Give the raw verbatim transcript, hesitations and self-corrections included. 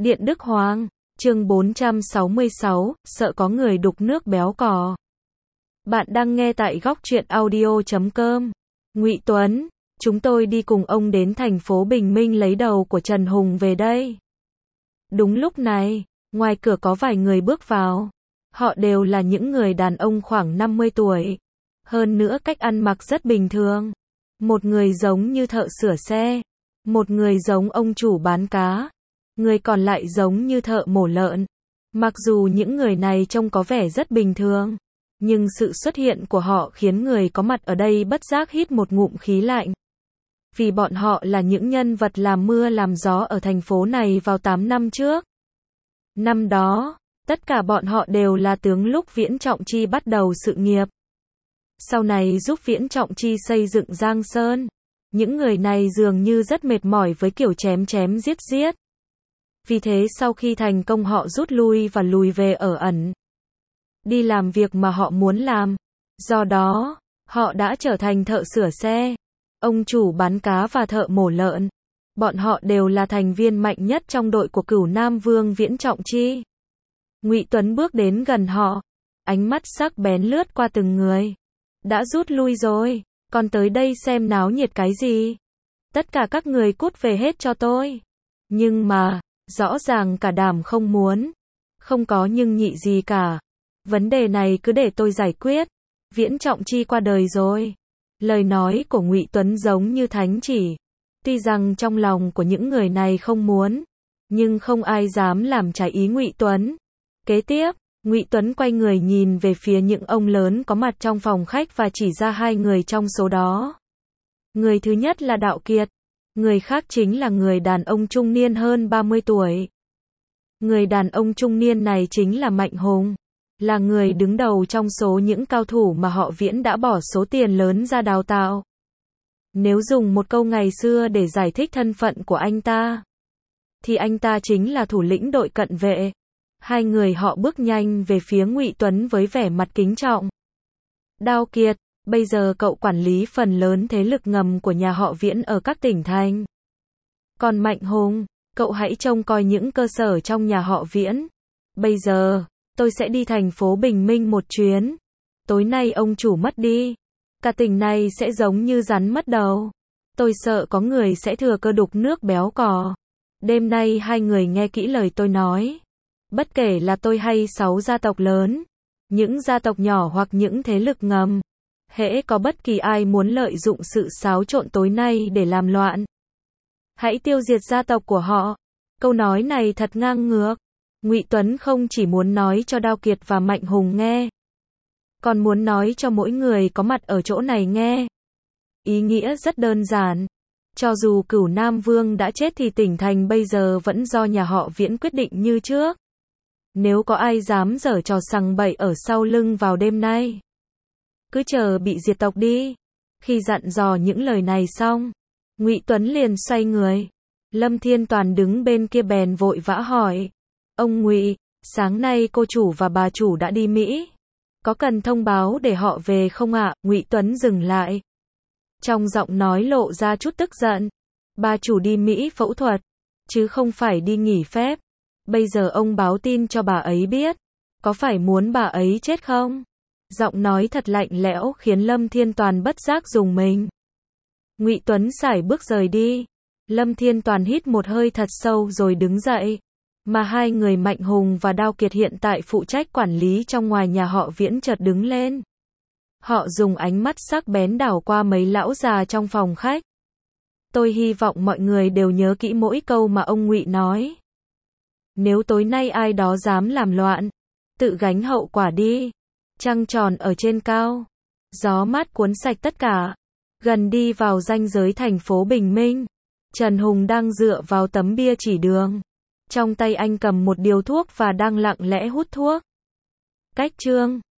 Điện Đức Hoàng, chương bốn trăm sáu mươi sáu, sợ có người đục nước béo cò. Bạn đang nghe tại góc truyện audio chấm com. Ngụy Tuấn, chúng tôi đi cùng ông đến thành phố Bình Minh lấy đầu của Trần Hùng về đây. Đúng lúc này, ngoài cửa có vài người bước vào. Họ đều là những người đàn ông khoảng năm mươi tuổi. Hơn nữa cách ăn mặc rất bình thường. Một người giống như thợ sửa xe. Một người giống ông chủ bán cá. Người còn lại giống như thợ mổ lợn. Mặc dù những người này trông có vẻ rất bình thường, nhưng sự xuất hiện của họ khiến người có mặt ở đây bất giác hít một ngụm khí lạnh. Vì bọn họ là những nhân vật làm mưa làm gió ở thành phố này vào tám năm trước. Năm đó, tất cả bọn họ đều là tướng lúc Viễn Trọng Chi bắt đầu sự nghiệp. Sau này giúp Viễn Trọng Chi xây dựng Giang Sơn. Những người này dường như rất mệt mỏi với kiểu chém chém giết giết. Vì thế sau khi thành công họ rút lui và lùi về ở ẩn. Đi làm việc mà họ muốn làm. Do đó, họ đã trở thành thợ sửa xe, ông chủ bán cá và thợ mổ lợn. Bọn họ đều là thành viên mạnh nhất trong đội của Cửu Nam Vương Viễn Trọng Chi. Ngụy Tuấn bước đến gần họ, ánh mắt sắc bén lướt qua từng người. Đã rút lui rồi, còn tới đây xem náo nhiệt cái gì? Tất cả các người cút về hết cho tôi. Nhưng mà, rõ ràng cả đám không muốn. Không có nhưng nhị gì cả. Vấn đề này cứ để tôi giải quyết. Viễn Trọng Chi qua đời rồi. Lời nói của Ngụy Tuấn giống như thánh chỉ. Tuy rằng trong lòng của những người này không muốn, nhưng không ai dám làm trái ý Ngụy Tuấn. Kế tiếp, Ngụy Tuấn quay người nhìn về phía những ông lớn có mặt trong phòng khách và chỉ ra hai người trong số đó. Người thứ nhất là Đạo Kiệt. Người khác chính là người đàn ông trung niên hơn ba mươi tuổi. Người đàn ông trung niên này chính là Mạnh Hùng. Là người đứng đầu trong số những cao thủ mà họ Viễn đã bỏ số tiền lớn ra đào tạo. Nếu dùng một câu ngày xưa để giải thích thân phận của anh ta, thì anh ta chính là thủ lĩnh đội cận vệ. Hai người họ bước nhanh về phía Ngụy Tuấn với vẻ mặt kính trọng. Đạo Kiệt, bây giờ cậu quản lý phần lớn thế lực ngầm của nhà họ Viễn ở các tỉnh thành. Còn Mạnh Hùng, cậu hãy trông coi những cơ sở trong nhà họ Viễn. Bây giờ, tôi sẽ đi thành phố Bình Minh một chuyến. Tối nay ông chủ mất đi. Cả tỉnh này sẽ giống như rắn mất đầu. Tôi sợ có người sẽ thừa cơ đục nước béo cò. Đêm nay hai người nghe kỹ lời tôi nói. Bất kể là tôi hay sáu gia tộc lớn, những gia tộc nhỏ hoặc những thế lực ngầm, hễ có bất kỳ ai muốn lợi dụng sự xáo trộn tối nay để làm loạn, hãy tiêu diệt gia tộc của họ. Câu nói này thật ngang ngược. Ngụy Tuấn không chỉ muốn nói cho Đạo Kiệt và Mạnh Hùng nghe, còn muốn nói cho mỗi người có mặt ở chỗ này nghe. Ý nghĩa rất đơn giản. Cho dù Cửu Nam Vương đã chết thì tỉnh thành bây giờ vẫn do nhà họ Viễn quyết định như trước. Nếu có ai dám giở trò sằng bậy ở sau lưng vào đêm nay, cứ chờ bị diệt tộc đi. Khi dặn dò những lời này xong, Ngụy Tuấn liền xoay người. Lâm Thiên Toàn đứng bên kia bèn vội vã hỏi. Ông Ngụy, sáng nay cô chủ và bà chủ đã đi Mỹ. Có cần thông báo để họ về không ạ? Ngụy Tuấn dừng lại. Trong giọng nói lộ ra chút tức giận. Bà chủ đi Mỹ phẫu thuật, chứ không phải đi nghỉ phép. Bây giờ ông báo tin cho bà ấy biết. Có phải muốn bà ấy chết không? Giọng nói thật lạnh lẽo khiến Lâm Thiên Toàn bất giác rùng mình. Ngụy Tuấn sải bước rời đi. Lâm Thiên Toàn hít một hơi thật sâu rồi đứng dậy. Mà hai người Mạnh Hùng và Đạo Kiệt hiện tại phụ trách quản lý trong ngoài nhà họ Viễn chợt đứng lên. Họ dùng ánh mắt sắc bén đảo qua mấy lão già trong phòng khách. Tôi hy vọng mọi người đều nhớ kỹ mỗi câu mà ông Ngụy nói. Nếu tối nay ai đó dám làm loạn, tự gánh hậu quả đi. Trăng tròn ở trên cao, gió mát cuốn sạch tất cả. Gần đi vào ranh giới thành phố Bình Minh, Trần Hùng đang dựa vào tấm bia chỉ đường. Trong tay anh cầm một điếu thuốc và đang lặng lẽ hút thuốc. Cách chương